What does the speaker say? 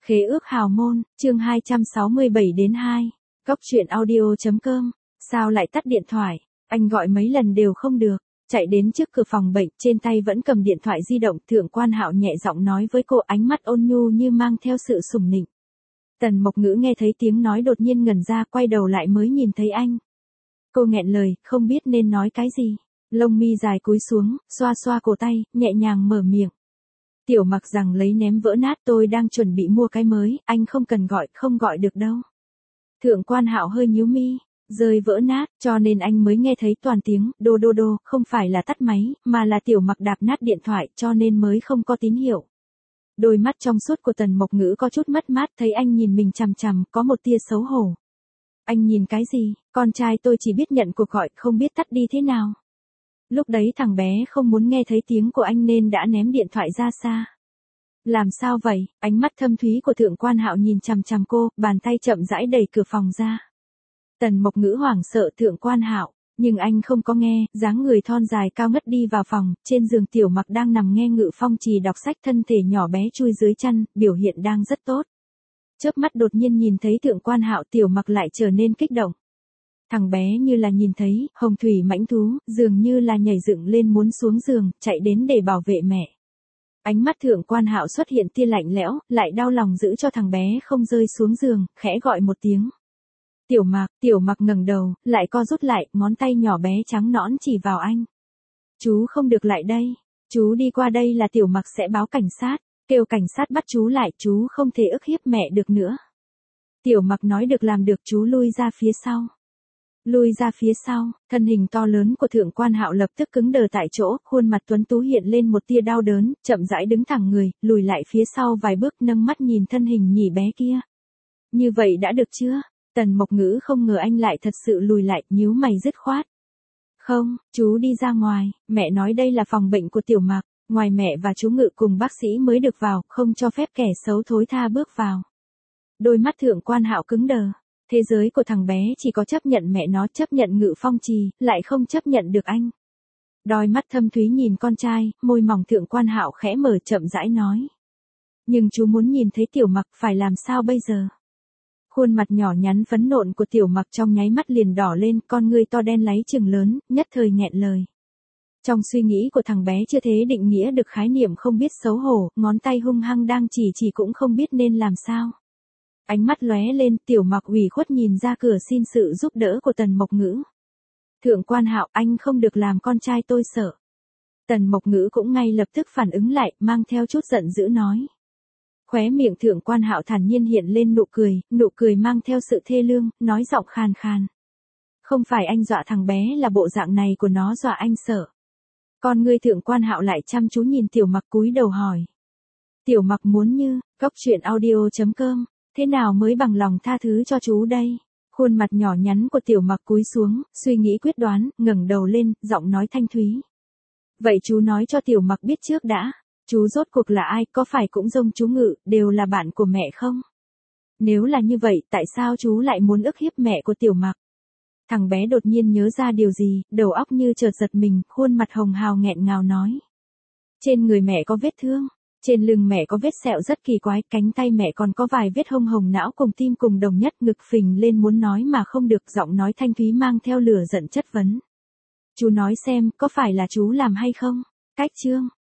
Khế ước hào môn, chương 267-2. Cốc truyện audio.com. Sao lại tắt điện thoại? Anh gọi mấy lần đều không được. Chạy đến trước cửa phòng bệnh, trên tay vẫn cầm điện thoại di động. Thượng Quan Hạo nhẹ giọng nói với cô, ánh mắt ôn nhu như mang theo sự sủng nịnh. Tần Mộc Ngữ nghe thấy tiếng nói đột nhiên ngẩn ra, quay đầu lại mới nhìn thấy anh. Cô nghẹn lời, không biết nên nói cái gì. Lông mi dài cúi xuống, xoa xoa cổ tay, nhẹ nhàng mở miệng. Tiểu Mặc rằng lấy ném vỡ nát, tôi đang chuẩn bị mua cái mới, anh không cần gọi, không gọi được đâu. Thượng Quan Hạo hơi nhíu mi, rơi vỡ nát, cho nên anh mới nghe thấy toàn tiếng đô đô đô, không phải là tắt máy, mà là Tiểu Mặc đạp nát điện thoại, cho nên mới không có tín hiệu. Đôi mắt trong suốt của Tần Mộc Ngữ có chút mất mát, thấy anh nhìn mình chằm chằm, có một tia xấu hổ. Anh nhìn cái gì? Con trai tôi chỉ biết nhận cuộc gọi, không biết tắt đi thế nào. Lúc đấy thằng bé không muốn nghe thấy tiếng của anh nên đã ném điện thoại ra xa. Làm sao vậy? Ánh mắt thâm thúy của Thượng Quan Hạo nhìn chằm chằm cô, bàn tay chậm rãi đẩy cửa phòng ra. Tần Mộc Ngữ hoảng sợ Thượng Quan Hạo, nhưng anh không có nghe, dáng người thon dài cao ngất đi vào phòng, trên giường Tiểu Mặc đang nằm nghe Ngự Phong Trì đọc sách, thân thể nhỏ bé chui dưới chăn, biểu hiện đang rất tốt. Chớp mắt đột nhiên nhìn thấy Thượng Quan Hạo, Tiểu Mặc lại trở nên kích động. Thằng bé như là nhìn thấy hồng thủy mãnh thú, dường như là nhảy dựng lên muốn xuống giường, chạy đến để bảo vệ mẹ. Ánh mắt Thượng Quan Hạo xuất hiện tia lạnh lẽo, lại đau lòng giữ cho thằng bé không rơi xuống giường, khẽ gọi một tiếng. Tiểu Mặc ngẩng đầu, lại co rút lại, ngón tay nhỏ bé trắng nõn chỉ vào anh. Chú không được lại đây, chú đi qua đây là Tiểu Mặc sẽ báo cảnh sát, kêu cảnh sát bắt chú lại, chú không thể ức hiếp mẹ được nữa. Tiểu Mặc nói được làm được, chú lui ra phía sau. Lui ra phía sau, thân hình to lớn của Thượng Quan Hạo lập tức cứng đờ tại chỗ, khuôn mặt tuấn tú hiện lên một tia đau đớn, chậm rãi đứng thẳng người, lùi lại phía sau vài bước, nâng mắt nhìn thân hình nhỉ bé kia. Như vậy đã được chưa? Tần Mộc Ngữ không ngờ anh lại thật sự lùi lại, nhíu mày dứt khoát. Không, chú đi ra ngoài, mẹ nói đây là phòng bệnh của Tiểu Mặc, ngoài mẹ và chú Ngự cùng bác sĩ mới được vào, không cho phép kẻ xấu thối tha bước vào. Đôi mắt Thượng Quan Hạo cứng đờ. Thế giới của thằng bé chỉ có chấp nhận mẹ nó, chấp nhận Ngự Phong Trì, lại không chấp nhận được anh. Đôi mắt thâm thúy nhìn con trai, môi mỏng Thượng Quan Hạo khẽ mở, chậm rãi nói. Nhưng chú muốn nhìn thấy Tiểu Mặc, phải làm sao bây giờ? Khuôn mặt nhỏ nhắn phấn nộn của Tiểu Mặc trong nháy mắt liền đỏ lên, con ngươi to đen láy chừng lớn, nhất thời nghẹn lời. Trong suy nghĩ của thằng bé chưa thế định nghĩa được khái niệm không biết xấu hổ, ngón tay hung hăng đang chỉ cũng không biết nên làm sao. Ánh mắt lóe lên, Tiểu Mặc ủy khuất nhìn ra cửa xin sự giúp đỡ của Tần Mộc Ngữ. Thượng Quan Hạo, anh không được làm con trai tôi sợ. Tần Mộc Ngữ cũng ngay lập tức phản ứng lại, mang theo chút giận dữ nói. Khóe miệng Thượng Quan Hạo thản nhiên hiện lên nụ cười mang theo sự thê lương, nói giọng khàn khàn. Không phải anh dọa thằng bé, là bộ dạng này của nó dọa anh sợ. Con ngươi Thượng Quan Hạo lại chăm chú nhìn Tiểu Mặc, cúi đầu hỏi. Tiểu Mặc muốn như, cốc truyện audio.com. Thế nào mới bằng lòng tha thứ cho chú đây? Khuôn mặt nhỏ nhắn của Tiểu Mặc cúi xuống, suy nghĩ quyết đoán, ngẩng đầu lên, giọng nói thanh thúy. Vậy chú nói cho Tiểu Mặc biết trước đã, chú rốt cuộc là ai, có phải cũng giống chú Ngự, đều là bạn của mẹ không? Nếu là như vậy, tại sao chú lại muốn ức hiếp mẹ của Tiểu Mặc? Thằng bé đột nhiên nhớ ra điều gì, đầu óc như chợt giật mình, khuôn mặt hồng hào nghẹn ngào nói. Trên người mẹ có vết thương. Trên lưng mẹ có vết sẹo rất kỳ quái, cánh tay mẹ còn có vài vết hông hồng não cùng tim cùng đồng nhất, ngực phình lên muốn nói mà không được, giọng nói thanh thúy mang theo lửa giận chất vấn. Chú nói xem, có phải là chú làm hay không? Cách chương.